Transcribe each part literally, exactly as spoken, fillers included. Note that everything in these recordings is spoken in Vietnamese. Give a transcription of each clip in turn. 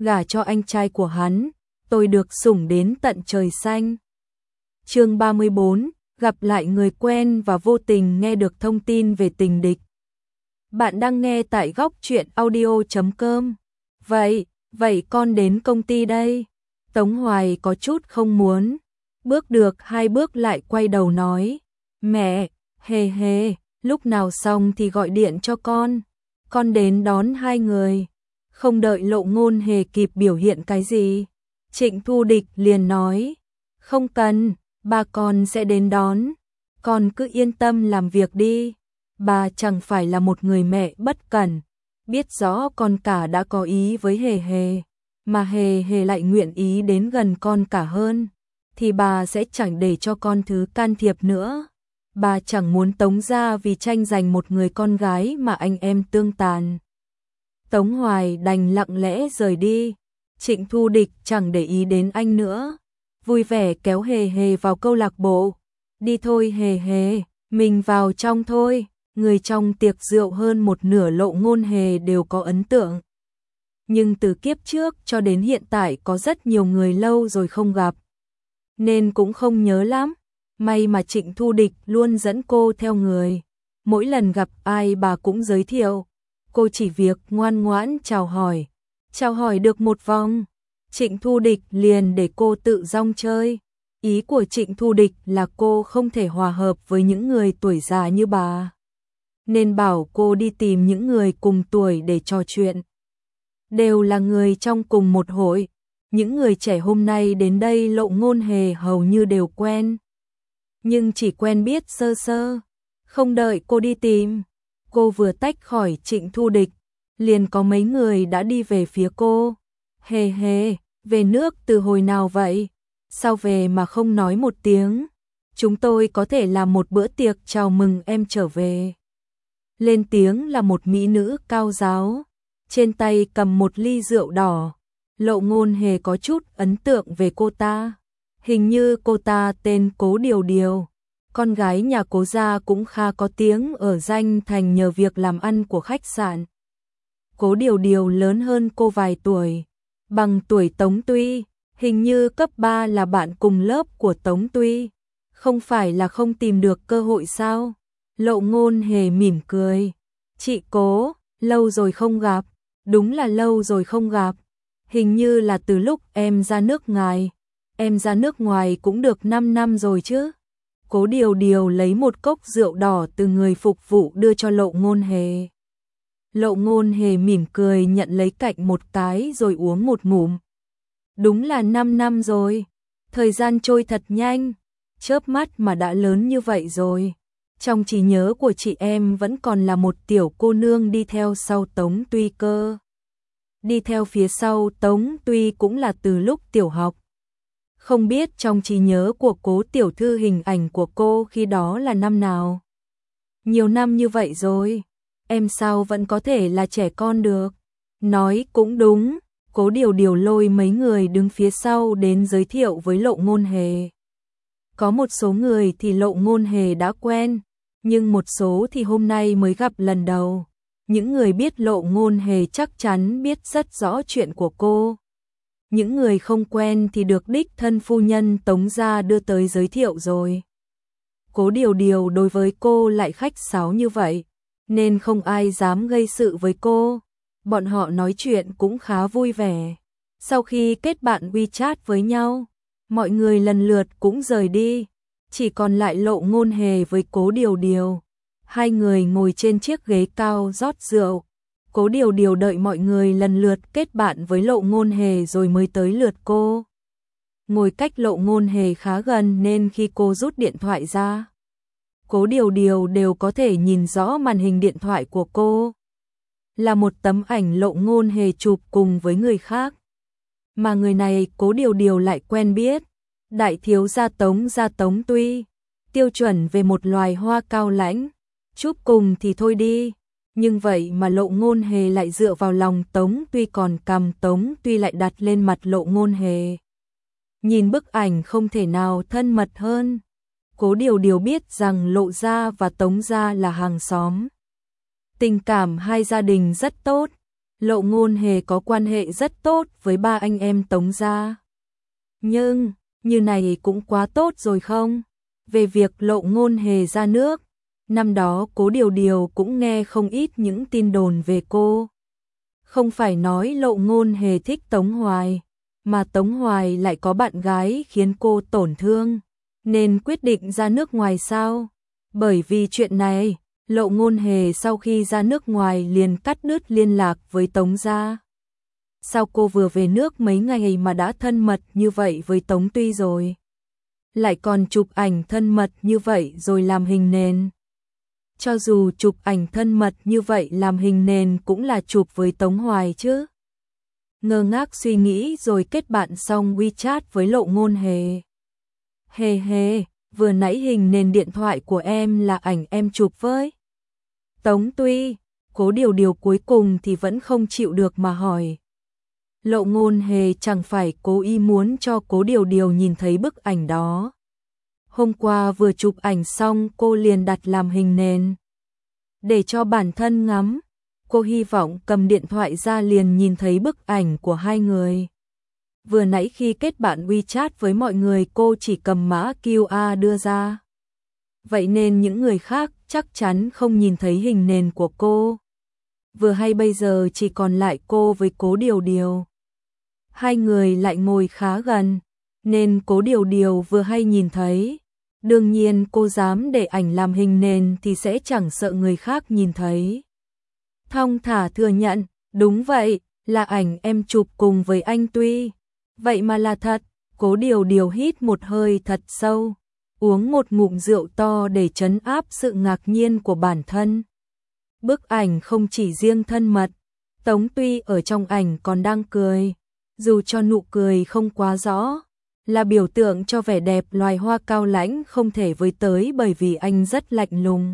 gả cho anh trai của hắn, tôi được sủng đến tận trời xanh. Chương ba mươi bốn, gặp lại người quen và vô tình nghe được thông tin về tình địch. Bạn đang nghe tại góc truyện audio chấm com. Vậy, vậy con đến công ty đây. Tống Hoài có chút không muốn. Bước được hai bước lại quay đầu nói. Mẹ, hề hề, lúc nào xong thì gọi điện cho con. Con đến đón hai người. Không đợi Lộ Ngôn Hề kịp biểu hiện cái gì. Trịnh Thu Địch liền nói. Không cần, ba con sẽ đến đón. Con cứ yên tâm làm việc đi. Bà chẳng phải là một người mẹ bất cẩn. Biết rõ con cả đã có ý với Hề Hề, mà Hề Hề lại nguyện ý đến gần con cả hơn, thì bà sẽ chẳng để cho con thứ can thiệp nữa. Bà chẳng muốn Tống gia vì tranh giành một người con gái mà anh em tương tàn. Tống Hoài đành lặng lẽ rời đi. Trịnh Thu Địch chẳng để ý đến anh nữa, vui vẻ kéo Hề Hề vào câu lạc bộ. Đi thôi Hề Hề, mình vào trong thôi. Người trong tiệc rượu hơn một nửa Lộ Ngôn Hề đều có ấn tượng. Nhưng từ kiếp trước cho đến hiện tại có rất nhiều người lâu rồi không gặp, nên cũng không nhớ lắm. May mà Trịnh Thu Địch luôn dẫn cô theo người. Mỗi lần gặp ai bà cũng giới thiệu. Cô chỉ việc ngoan ngoãn chào hỏi. Chào hỏi được một vòng, Trịnh Thu Địch liền để cô tự rong chơi. Ý của Trịnh Thu Địch là cô không thể hòa hợp với những người tuổi già như bà, nên bảo cô đi tìm những người cùng tuổi để trò chuyện. Đều là người trong cùng một hội. Những người trẻ hôm nay đến đây Lộ Ngôn Hề hầu như đều quen, nhưng chỉ quen biết sơ sơ. Không đợi cô đi tìm, cô vừa tách khỏi Trịnh Thu Địch, liền có mấy người đã đi về phía cô. Hề Hề, về nước từ hồi nào vậy? Sao về mà không nói một tiếng? Chúng tôi có thể làm một bữa tiệc chào mừng em trở về. Lên tiếng là một mỹ nữ cao ráo, trên tay cầm một ly rượu đỏ. Lộ Ngôn Hề có chút ấn tượng về cô ta. Hình như cô ta tên Cố Điều Điều. Con gái nhà Cố gia cũng khá có tiếng ở Danh Thành nhờ việc làm ăn của khách sạn. Cố Điều Điều lớn hơn cô vài tuổi, bằng tuổi Tống Tuy, hình như cấp ba là bạn cùng lớp của Tống Tuy. Không phải là không tìm được cơ hội sao? Lộ Ngôn Hề mỉm cười. Chị Cố, lâu rồi không gặp. Đúng là lâu rồi không gặp. Hình như là từ lúc em ra nước ngoài. Em ra nước ngoài cũng được năm năm rồi chứ. Cố Điều Điều lấy một cốc rượu đỏ từ người phục vụ đưa cho Lộ Ngôn Hề. Lộ Ngôn Hề mỉm cười nhận lấy cạnh một cái rồi uống một ngụm. Đúng là năm năm rồi. Thời gian trôi thật nhanh. Chớp mắt mà đã lớn như vậy rồi. Trong trí nhớ của chị em vẫn còn là một tiểu cô nương đi theo sau Tống Tuy cơ. Đi theo phía sau Tống Tuy cũng là từ lúc tiểu học. Không biết trong trí nhớ của Cố tiểu thư hình ảnh của cô khi đó là năm nào. Nhiều năm như vậy rồi, em sao vẫn có thể là trẻ con được. Nói cũng đúng. Cố Điều Điều lôi mấy người đứng phía sau đến giới thiệu với Lộ Ngôn Hề. Có một số người thì Lộ Ngôn Hề đã quen, nhưng một số thì hôm nay mới gặp lần đầu. Những người biết Lộ Ngôn Hề chắc chắn biết rất rõ chuyện của cô. Những người không quen thì được đích thân phu nhân Tống gia đưa tới giới thiệu rồi. Cố Điều Điều đối với cô lại khách sáo như vậy, nên không ai dám gây sự với cô. Bọn họ nói chuyện cũng khá vui vẻ. Sau khi kết bạn WeChat với nhau, mọi người lần lượt cũng rời đi. Chỉ còn lại Lộ Ngôn Hề với Cố Điều Điều. Hai người ngồi trên chiếc ghế cao rót rượu. Cố Điều Điều đợi mọi người lần lượt kết bạn với Lộ Ngôn Hề rồi mới tới lượt cô. Ngồi cách Lộ Ngôn Hề khá gần nên khi cô rút điện thoại ra, Cố Điều Điều đều có thể nhìn rõ màn hình điện thoại của cô. Là một tấm ảnh Lộ Ngôn Hề chụp cùng với người khác. Mà người này Cố Điều Điều lại quen biết. Đại thiếu gia Tống gia Tống Tuy. Tiêu chuẩn về một loài hoa cao lãnh. Chụp cùng thì thôi đi. Nhưng vậy mà Lộ Ngôn Hề lại dựa vào lòng Tống Tuy, còn cầm Tống Tuy lại đặt lên mặt Lộ Ngôn Hề. Nhìn bức ảnh không thể nào thân mật hơn. Cố Điều Điều biết rằng Lộ gia và Tống gia là hàng xóm. Tình cảm hai gia đình rất tốt. Lộ Ngôn Hề có quan hệ rất tốt với ba anh em Tống gia. Nhưng, như này cũng quá tốt rồi không? Về việc Lộ Ngôn Hề ra nước, năm đó Cố Điều Điều cũng nghe không ít những tin đồn về cô. Không phải nói Lộ Ngôn Hề thích Tống Hoài, mà Tống Hoài lại có bạn gái khiến cô tổn thương, nên quyết định ra nước ngoài sao? Bởi vì chuyện này, Lộ Ngôn Hề sau khi ra nước ngoài liền cắt đứt liên lạc với Tống gia. Sao cô vừa về nước mấy ngày mà đã thân mật như vậy với Tống Tuy rồi? Lại còn chụp ảnh thân mật như vậy rồi làm hình nền. Cho dù chụp ảnh thân mật như vậy làm hình nền cũng là chụp với Tống Hoài chứ. Ngơ ngác suy nghĩ rồi kết bạn xong WeChat với Lộ Ngôn Hề. Hề hề, vừa nãy hình nền điện thoại của em là ảnh em chụp với Tống Tuy. Cố Điều Điều cuối cùng thì vẫn không chịu được mà hỏi. Lộ Ngôn Hề chẳng phải cố ý muốn cho Cố Điều Điều nhìn thấy bức ảnh đó. Hôm qua vừa chụp ảnh xong cô liền đặt làm hình nền. Để cho bản thân ngắm, cô hy vọng cầm điện thoại ra liền nhìn thấy bức ảnh của hai người. Vừa nãy khi kết bạn WeChat với mọi người cô chỉ cầm mã quy rờ đưa ra. Vậy nên những người khác chắc chắn không nhìn thấy hình nền của cô. Vừa hay bây giờ chỉ còn lại cô với Cố Điều Điều. Hai người lại ngồi khá gần, nên Cố Điều Điều vừa hay nhìn thấy. Đương nhiên cô dám để ảnh làm hình nền thì sẽ chẳng sợ người khác nhìn thấy. Thong thả thừa nhận, đúng vậy, là ảnh em chụp cùng với anh Tuy. Vậy mà là thật. Cố Điều Điều hít một hơi thật sâu, uống một ngụm rượu to để trấn áp sự ngạc nhiên của bản thân. Bức ảnh không chỉ riêng thân mật, Tống Tuy ở trong ảnh còn đang cười, dù cho nụ cười không quá rõ, là biểu tượng cho vẻ đẹp loài hoa cao lãnh không thể với tới bởi vì anh rất lạnh lùng.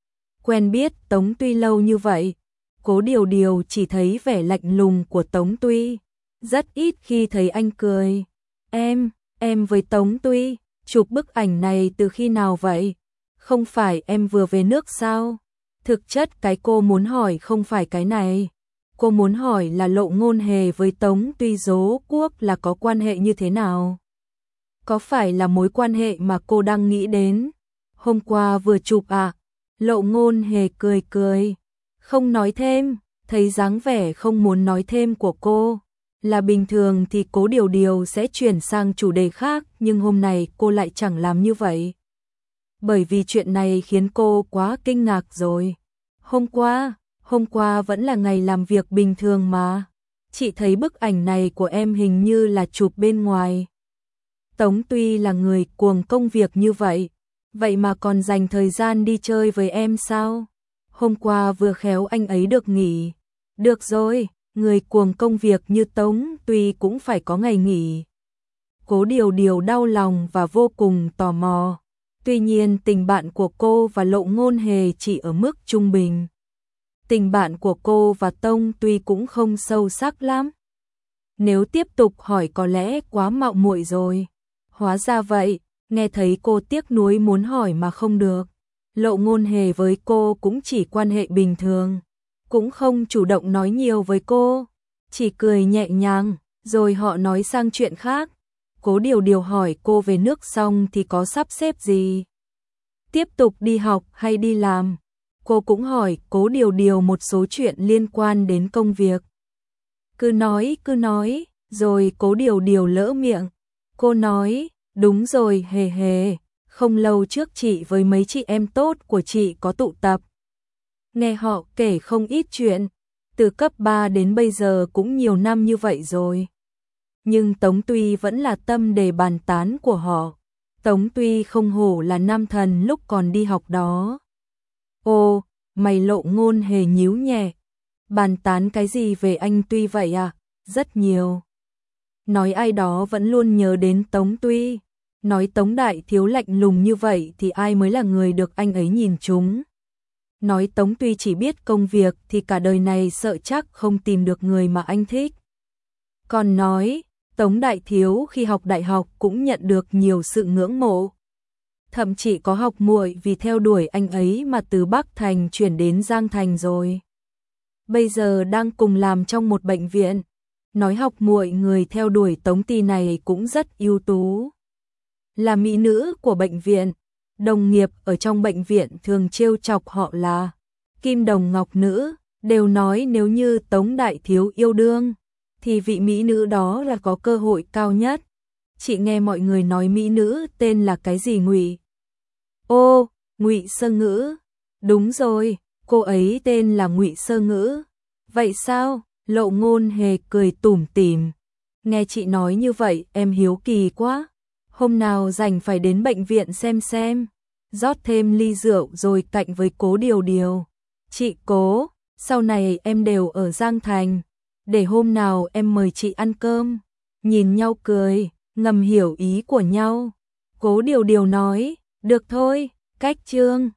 Quen biết Tống Tuy lâu như vậy, Cố Điều Điều chỉ thấy vẻ lạnh lùng của Tống Tuy, rất ít khi thấy anh cười. Em, em với Tống Tuy, chụp bức ảnh này từ khi nào vậy? Không phải em vừa về nước sao? Thực chất cái cô muốn hỏi không phải cái này. Cô muốn hỏi là Lộ Ngôn Hề với Tống Tuy rốt cuộc là có quan hệ như thế nào? Có phải là mối quan hệ mà cô đang nghĩ đến? Hôm qua vừa chụp à? Lộ Ngôn Hề cười cười, không nói thêm, thấy dáng vẻ không muốn nói thêm của cô. Là bình thường thì Cố Điều Điều sẽ chuyển sang chủ đề khác, nhưng hôm nay cô lại chẳng làm như vậy. Bởi vì chuyện này khiến cô quá kinh ngạc rồi. Hôm qua, hôm qua vẫn là ngày làm việc bình thường mà. Chị thấy bức ảnh này của em hình như là chụp bên ngoài. Tống Tuy là người cuồng công việc như vậy, vậy mà còn dành thời gian đi chơi với em sao? Hôm qua vừa khéo anh ấy được nghỉ. Được rồi, người cuồng công việc như Tống Tuy cũng phải có ngày nghỉ. Cố Điều Điều đau lòng và vô cùng tò mò. Tuy nhiên tình bạn của cô và Lộ Ngôn Hề chỉ ở mức trung bình. Tình bạn của cô và Tống Tuy cũng không sâu sắc lắm. Nếu tiếp tục hỏi có lẽ quá mạo muội rồi. Hóa ra vậy, nghe thấy cô tiếc nuối muốn hỏi mà không được. Lộ Ngôn Hề với cô cũng chỉ quan hệ bình thường, cũng không chủ động nói nhiều với cô, chỉ cười nhẹ nhàng, rồi họ nói sang chuyện khác. Cố Điều Điều hỏi cô về nước xong thì có sắp xếp gì? Tiếp tục đi học hay đi làm? Cô cũng hỏi Cố Điều Điều một số chuyện liên quan đến công việc. Cứ nói, cứ nói, rồi Cố Điều Điều lỡ miệng. Cô nói, đúng rồi hề hề, không lâu trước chị với mấy chị em tốt của chị có tụ tập. Nghe họ kể không ít chuyện, từ cấp ba đến bây giờ cũng nhiều năm như vậy rồi. Nhưng Tống Tuy vẫn là tâm đề bàn tán của họ. Tống Tuy không hổ là nam thần lúc còn đi học đó. Ô, mày Lộ Ngôn Hề nhíu nhẹ. Bàn tán cái gì về anh Tuy vậy à? Rất nhiều. Nói ai đó vẫn luôn nhớ đến Tống Tuy. Nói Tống Đại Thiếu lạnh lùng như vậy thì ai mới là người được anh ấy nhìn trúng. Nói Tống Tuy chỉ biết công việc thì cả đời này sợ chắc không tìm được người mà anh thích. Còn nói, Tống Đại Thiếu khi học đại học cũng nhận được nhiều sự ngưỡng mộ. Thậm chí có học muội vì theo đuổi anh ấy mà từ Bắc Thành chuyển đến Giang Thành rồi. bây giờ đang cùng làm trong một bệnh viện. Nói học muội người theo đuổi Tống Ti này cũng rất ưu tú. Là mỹ nữ của bệnh viện, đồng nghiệp ở trong bệnh viện thường trêu chọc họ là Kim Đồng Ngọc Nữ, đều nói nếu như Tống đại thiếu yêu đương, thì vị mỹ nữ đó là có cơ hội cao nhất. Chị nghe mọi người nói mỹ nữ tên là cái gì Ngụy? Ô, Ngụy Sơ Ngữ. Đúng rồi, cô ấy tên là Ngụy Sơ Ngữ. Vậy sao? Lộ Ngôn Hề cười tủm tỉm. Nghe chị nói như vậy em hiếu kỳ quá. Hôm nào rảnh phải đến bệnh viện xem xem. Rót thêm ly rượu rồi cạnh với Cố Điều Điều. Chị Cố, sau này em đều ở Giang Thành. Để hôm nào em mời chị ăn cơm. Nhìn nhau cười, ngầm hiểu ý của nhau. Cố Điều Điều nói, được thôi, cách chương.